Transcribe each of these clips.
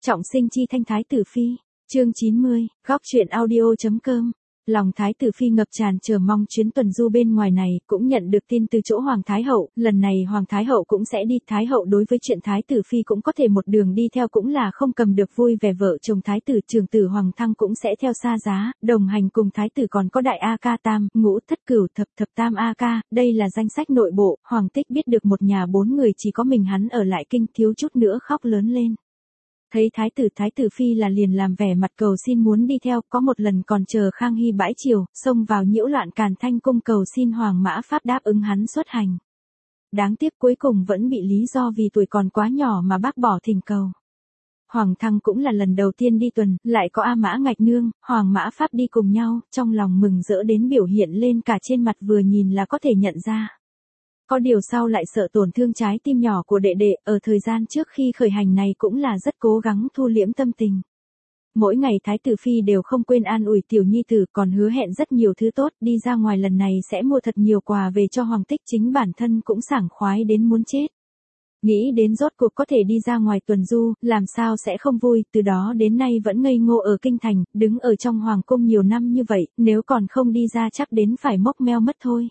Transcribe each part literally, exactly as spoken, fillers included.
Trọng sinh chi thanh thái tử phi, chương chín mươi, góc truyện audio.com. Lòng thái tử phi ngập tràn chờ mong chuyến tuần du bên ngoài này, cũng nhận được tin từ chỗ Hoàng Thái Hậu, lần này Hoàng Thái Hậu cũng sẽ đi. Thái Hậu đối với chuyện thái tử phi cũng có thể một đường đi theo cũng là không cầm được vui vẻ, vợ chồng thái tử trường tử Hoàng Thăng cũng sẽ theo xa giá, đồng hành cùng thái tử còn có đại A ca tam, ngũ thất cửu thập thập tam A ca, đây là danh sách nội bộ. Hoàng Tích biết được một nhà bốn người chỉ có mình hắn ở lại kinh, thiếu chút nữa khóc lớn lên. Thấy thái tử thái tử phi là liền làm vẻ mặt cầu xin muốn đi theo, có một lần còn chờ Khang Hy bãi triều, xông vào nhiễu loạn Càn Thanh cung cầu xin Hoàng Mã Pháp đáp ứng hắn xuất hành. Đáng tiếc cuối cùng vẫn bị lý do vì tuổi còn quá nhỏ mà bác bỏ thỉnh cầu. Hoàng Thăng cũng là lần đầu tiên đi tuần, lại có A Mã Ngạch Nương, Hoàng Mã Pháp đi cùng nhau, trong lòng mừng rỡ đến biểu hiện lên cả trên mặt, vừa nhìn là có thể nhận ra. Có điều sau lại sợ tổn thương trái tim nhỏ của đệ đệ, ở thời gian trước khi khởi hành này cũng là rất cố gắng thu liễm tâm tình. Mỗi ngày thái tử phi đều không quên an ủi tiểu nhi tử, còn hứa hẹn rất nhiều thứ tốt, đi ra ngoài lần này sẽ mua thật nhiều quà về cho Hoàng Tích, chính bản thân cũng sảng khoái đến muốn chết. Nghĩ đến rốt cuộc có thể đi ra ngoài tuần du, làm sao sẽ không vui, từ đó đến nay vẫn ngây ngô ở kinh thành, đứng ở trong hoàng cung nhiều năm như vậy, nếu còn không đi ra chắc đến phải mốc meo mất thôi.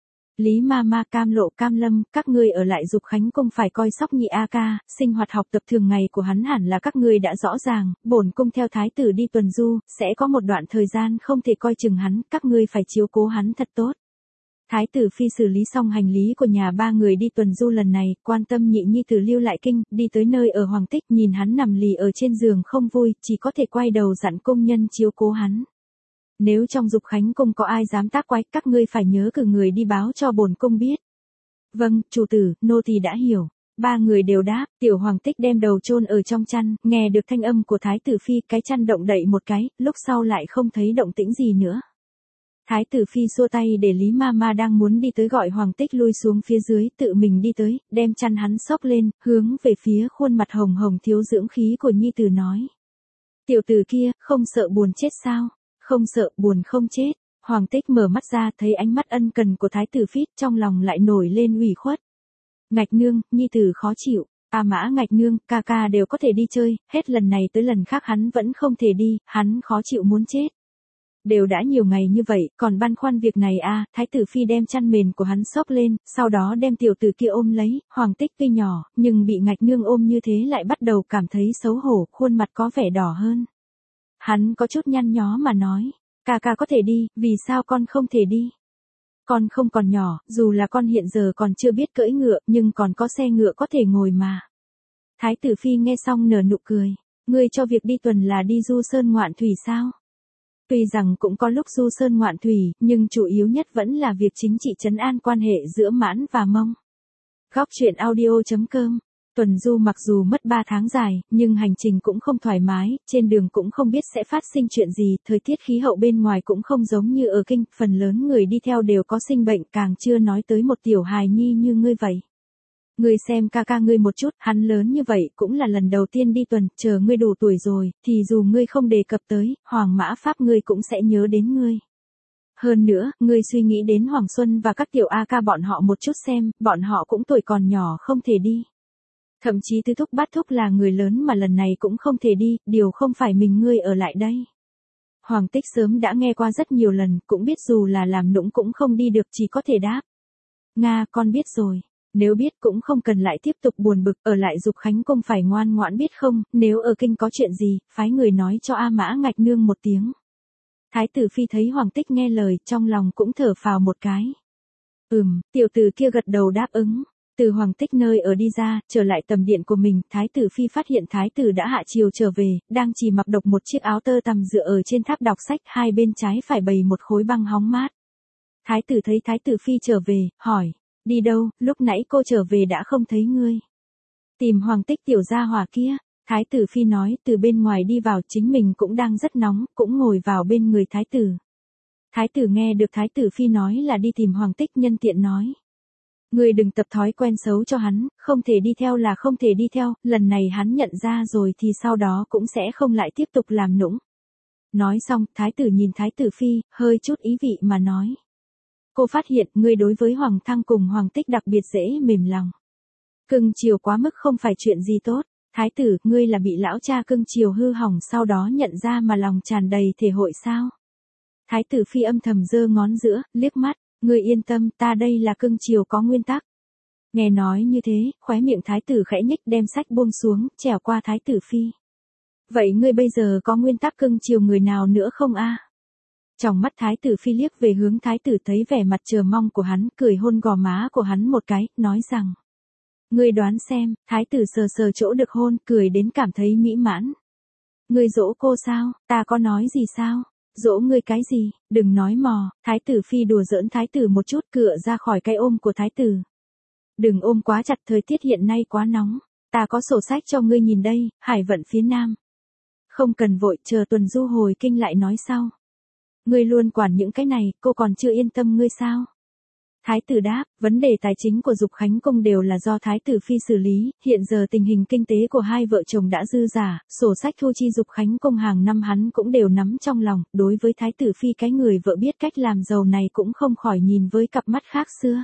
Lý ma ma, Cam Lộ, Cam Lâm, các ngươi ở lại Dục Khánh cung phải coi sóc nhị A ca, sinh hoạt học tập thường ngày của hắn hẳn là các ngươi đã rõ ràng, bổn cung theo thái tử đi tuần du, sẽ có một đoạn thời gian không thể coi chừng hắn, các ngươi phải chiếu cố hắn thật tốt. Thái tử phi xử lý xong hành lý của nhà ba người đi tuần du lần này, quan tâm nhị nhi tử lưu lại kinh, đi tới nơi ở Hoàng Tích, nhìn hắn nằm lì ở trên giường không vui, chỉ có thể quay đầu dặn công nhân chiếu cố hắn. Nếu trong Dục Khánh cung có ai dám tác quái, các ngươi phải nhớ cử người đi báo cho bổn cung biết. Vâng, chủ tử, nô tỳ đã hiểu. Ba người đều đáp, tiểu Hoàng Tích đem đầu chôn ở trong chăn, nghe được thanh âm của thái tử phi, cái chăn động đậy một cái, lúc sau lại không thấy động tĩnh gì nữa. Thái tử phi xua tay để Lý ma ma đang muốn đi tới gọi Hoàng Tích lui xuống phía dưới, tự mình đi tới, đem chăn hắn xốc lên, hướng về phía khuôn mặt hồng hồng thiếu dưỡng khí của nhi tử nói. Tiểu tử kia, không sợ buồn chết sao? Không sợ, buồn không chết. Hoàng Tích mở mắt ra, thấy ánh mắt ân cần của thái tử phi, trong lòng lại nổi lên ủy khuất. Ngạch Nương, nhi tử khó chịu. A Mã Ngạch Nương, ca ca đều có thể đi chơi, hết lần này tới lần khác hắn vẫn không thể đi, hắn khó chịu muốn chết. Đều đã nhiều ngày như vậy, còn băn khoăn việc này à, thái tử phi đem chăn mền của hắn xốc lên, sau đó đem tiểu tử kia ôm lấy. Hoàng Tích tuy nhỏ, nhưng bị Ngạch Nương ôm như thế lại bắt đầu cảm thấy xấu hổ, khuôn mặt có vẻ đỏ hơn. Hắn có chút nhăn nhó mà nói, ca ca có thể đi, vì sao con không thể đi? Con không còn nhỏ, dù là con hiện giờ còn chưa biết cưỡi ngựa, nhưng còn có xe ngựa có thể ngồi mà. Thái tử phi nghe xong nở nụ cười, ngươi cho việc đi tuần là đi du sơn ngoạn thủy sao? Tuy rằng cũng có lúc du sơn ngoạn thủy, nhưng chủ yếu nhất vẫn là việc chính trị trấn an quan hệ giữa Mãn và Mông. Góc truyện audio.com. Tuần du mặc dù mất ba tháng dài, nhưng hành trình cũng không thoải mái, trên đường cũng không biết sẽ phát sinh chuyện gì, thời tiết khí hậu bên ngoài cũng không giống như ở kinh, phần lớn người đi theo đều có sinh bệnh, càng chưa nói tới một tiểu hài nhi như ngươi vậy. Ngươi xem ca ca ngươi một chút, hắn lớn như vậy cũng là lần đầu tiên đi tuần, chờ ngươi đủ tuổi rồi, thì dù ngươi không đề cập tới, Hoàng Mã Pháp ngươi cũng sẽ nhớ đến ngươi. Hơn nữa, ngươi suy nghĩ đến Hoàng Xuân và các tiểu A ca bọn họ một chút xem, bọn họ cũng tuổi còn nhỏ không thể đi. Thậm chí tứ thúc bát thúc là người lớn mà lần này cũng không thể đi, điều không phải mình ngươi ở lại đây. Hoàng Tích sớm đã nghe qua rất nhiều lần, cũng biết dù là làm nũng cũng không đi được, chỉ có thể đáp. Nga, con biết rồi. Nếu biết cũng không cần lại tiếp tục buồn bực, ở lại Dục Khánh cung phải ngoan ngoãn biết không, nếu ở kinh có chuyện gì, phái người nói cho A Mã Ngạch Nương một tiếng. Thái tử phi thấy Hoàng Tích nghe lời, trong lòng cũng thở phào một cái. Ừm, tiểu tử kia gật đầu đáp ứng. Từ Hoàng Tích nơi ở đi ra, trở lại tầm điện của mình, thái tử phi phát hiện thái tử đã hạ chiều trở về, đang chỉ mặc độc một chiếc áo tơ tằm dựa ở trên tháp đọc sách, hai bên trái phải bày một khối băng hóng mát. Thái tử thấy thái tử phi trở về, hỏi, đi đâu, lúc nãy cô trở về đã không thấy ngươi. Tìm Hoàng Tích tiểu gia hỏa kia, thái tử phi nói, từ bên ngoài đi vào, chính mình cũng đang rất nóng, cũng ngồi vào bên người thái tử. Thái tử nghe được thái tử phi nói là đi tìm Hoàng Tích, nhân tiện nói. Ngươi đừng tập thói quen xấu cho hắn, không thể đi theo là không thể đi theo, lần này hắn nhận ra rồi thì sau đó cũng sẽ không lại tiếp tục làm nũng. Nói xong, thái tử nhìn thái tử phi, hơi chút ý vị mà nói. Cô phát hiện ngươi đối với Hoàng Thăng cùng Hoàng Tích đặc biệt dễ mềm lòng. Cưng chiều quá mức không phải chuyện gì tốt. Thái tử, ngươi là bị lão cha cưng chiều hư hỏng sau đó nhận ra mà lòng tràn đầy thể hội sao? Thái tử phi âm thầm giơ ngón giữa, liếc mắt, ngươi yên tâm, ta đây là cưng chiều có nguyên tắc. Nghe nói như thế, khóe miệng thái tử khẽ nhếch đem sách buông xuống, trèo qua thái tử phi. Vậy ngươi bây giờ có nguyên tắc cưng chiều người nào nữa không a? Trong mắt thái tử phi liếc về hướng thái tử thấy vẻ mặt chờ mong của hắn, cười hôn gò má của hắn một cái, nói rằng. Ngươi đoán xem, thái tử sờ sờ chỗ được hôn, cười đến cảm thấy mỹ mãn. Ngươi dỗ cô sao, ta có nói gì sao? Dỗ ngươi cái gì, đừng nói mò, thái tử phi đùa giỡn thái tử một chút cựa ra khỏi cái ôm của thái tử. Đừng ôm quá chặt, thời tiết hiện nay quá nóng, ta có sổ sách cho ngươi nhìn đây, hải vận phía nam. Không cần vội, chờ tuần du hồi kinh lại nói sau. Ngươi luôn quản những cái này, cô còn chưa yên tâm ngươi sao? Thái tử đáp, vấn đề tài chính của Dục Khánh Cung đều là do Thái tử phi xử lý, hiện giờ tình hình kinh tế của hai vợ chồng đã dư giả, sổ sách thu chi Dục Khánh Cung hàng năm hắn cũng đều nắm trong lòng, đối với Thái tử phi cái người vợ biết cách làm giàu này cũng không khỏi nhìn với cặp mắt khác xưa.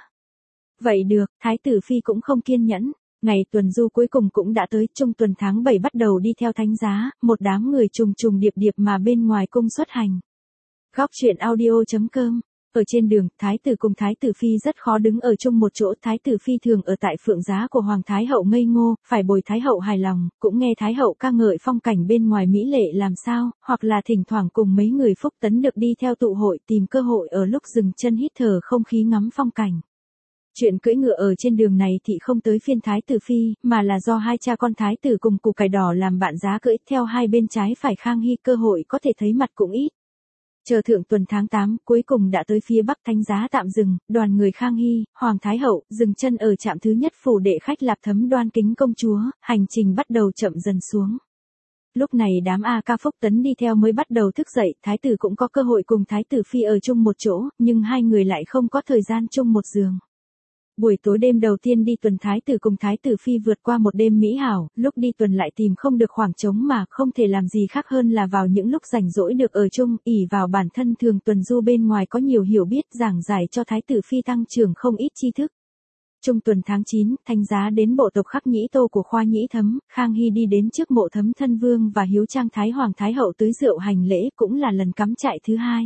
Vậy được, Thái tử phi cũng không kiên nhẫn. Ngày tuần du cuối cùng cũng đã tới, trung tuần tháng bảy bắt đầu đi theo thánh giá, một đám người trùng trùng điệp điệp mà bên ngoài cung xuất hành. Góc truyện audio chấm com. Ở trên đường, thái tử cùng thái tử phi rất khó đứng ở chung một chỗ, thái tử phi thường ở tại phượng giá của hoàng thái hậu ngây ngô, phải bồi thái hậu hài lòng, cũng nghe thái hậu ca ngợi phong cảnh bên ngoài mỹ lệ làm sao, hoặc là thỉnh thoảng cùng mấy người phúc tấn được đi theo tụ hội tìm cơ hội ở lúc dừng chân hít thở không khí ngắm phong cảnh. Chuyện cưỡi ngựa ở trên đường này thì không tới phiên thái tử phi, mà là do hai cha con thái tử cùng củ cải đỏ làm bạn giá cưỡi theo hai bên trái phải Khang Hy, cơ hội có thể thấy mặt cũng ít. Chờ thượng tuần tháng tám, cuối cùng đã tới phía bắc thánh giá tạm dừng, đoàn người Khang Hy, Hoàng Thái Hậu, dừng chân ở trạm thứ nhất phủ đệ khách Lạp Thấm Đoan Kính công chúa, hành trình bắt đầu chậm dần xuống. Lúc này đám A Ca Phúc Tấn đi theo mới bắt đầu thức dậy, thái tử cũng có cơ hội cùng thái tử phi ở chung một chỗ, nhưng hai người lại không có thời gian chung một giường. Buổi tối đêm đầu tiên đi tuần thái tử cùng thái tử phi vượt qua một đêm mỹ hảo, lúc đi tuần lại tìm không được khoảng trống mà không thể làm gì khác hơn là vào những lúc rảnh rỗi được ở chung, ỷ vào bản thân thường tuần du bên ngoài có nhiều hiểu biết giảng giải cho thái tử phi tăng trưởng không ít tri thức. Trung tuần tháng chín, thánh giá đến bộ tộc Khắc Nhĩ Tô của Khoa Nhĩ Thấm, Khang Hy đi đến trước mộ Thấm Thân Vương và hiếu trang Thái Hoàng Thái Hậu tưới rượu hành lễ, cũng là lần cắm trại thứ hai.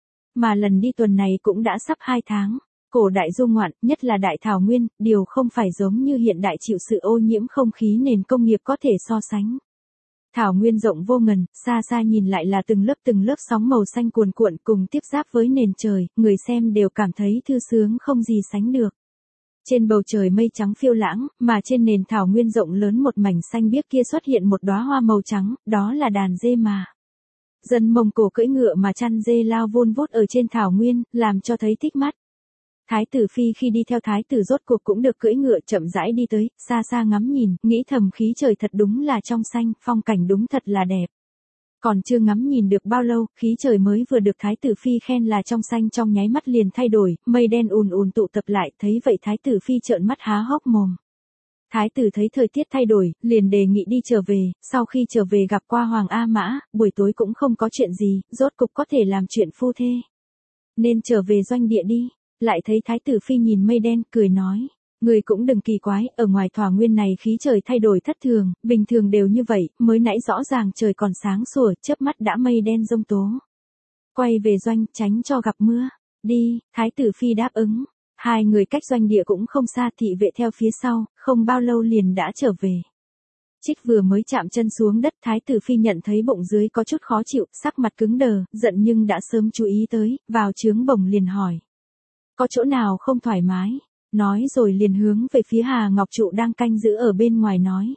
Mà lần đi tuần này cũng đã sắp hai tháng. Cổ đại du ngoạn, nhất là đại thảo nguyên, điều không phải giống như hiện đại chịu sự ô nhiễm không khí nền công nghiệp có thể so sánh. Thảo nguyên rộng vô ngần, xa xa nhìn lại là từng lớp từng lớp sóng màu xanh cuồn cuộn cùng tiếp giáp với nền trời, người xem đều cảm thấy thư sướng không gì sánh được. Trên bầu trời mây trắng phiêu lãng, mà trên nền thảo nguyên rộng lớn một mảnh xanh biếc kia xuất hiện một đóa hoa màu trắng, đó là đàn dê mà. Dân Mông Cổ cưỡi ngựa mà chăn dê lao vun vút ở trên thảo nguyên, làm cho thấy thích mắt. Thái tử phi khi đi theo thái tử rốt cuộc cũng được cưỡi ngựa chậm rãi đi tới, xa xa ngắm nhìn, nghĩ thầm khí trời thật đúng là trong xanh, phong cảnh đúng thật là đẹp. Còn chưa ngắm nhìn được bao lâu, khí trời mới vừa được thái tử phi khen là trong xanh trong nháy mắt liền thay đổi, mây đen ùn ùn tụ tập lại, thấy vậy thái tử phi trợn mắt há hốc mồm. Thái tử thấy thời tiết thay đổi, liền đề nghị đi trở về, sau khi trở về gặp qua Hoàng A Mã, buổi tối cũng không có chuyện gì, rốt cục có thể làm chuyện phu thê. Nên trở về doanh địa đi. Lại thấy thái tử phi nhìn mây đen, cười nói, người cũng đừng kỳ quái, ở ngoài thảo nguyên này khí trời thay đổi thất thường, bình thường đều như vậy, mới nãy rõ ràng trời còn sáng sủa, chớp mắt đã mây đen giông tố. Quay về doanh, tránh cho gặp mưa. Đi, thái tử phi đáp ứng. Hai người cách doanh địa cũng không xa, thị vệ theo phía sau, không bao lâu liền đã trở về. Trích vừa mới chạm chân xuống đất, thái tử phi nhận thấy bụng dưới có chút khó chịu, sắc mặt cứng đờ, giận nhưng đã sớm chú ý tới, vào trướng bổng liền hỏi. Có chỗ nào không thoải mái? Nói rồi liền hướng về phía Hà Ngọc Trụ đang canh giữ ở bên ngoài nói.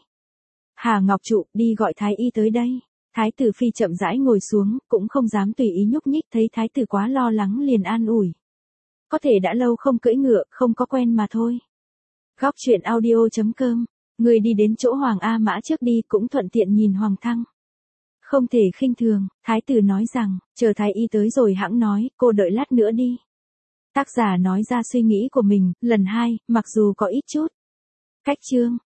Hà Ngọc Trụ, đi gọi thái y tới đây. Thái tử phi chậm rãi ngồi xuống, cũng không dám tùy ý nhúc nhích, thấy thái tử quá lo lắng liền an ủi. Có thể đã lâu không cưỡi ngựa, không có quen mà thôi. Góc truyện audio chấm com, người đi đến chỗ Hoàng A Mã trước đi cũng thuận tiện nhìn Hoàng thăng. Không thể khinh thường, thái tử nói rằng, chờ thái y tới rồi hãng nói, cô đợi lát nữa đi. Tác giả nói ra suy nghĩ của mình, lần hai, mặc dù có ít chút cách chương.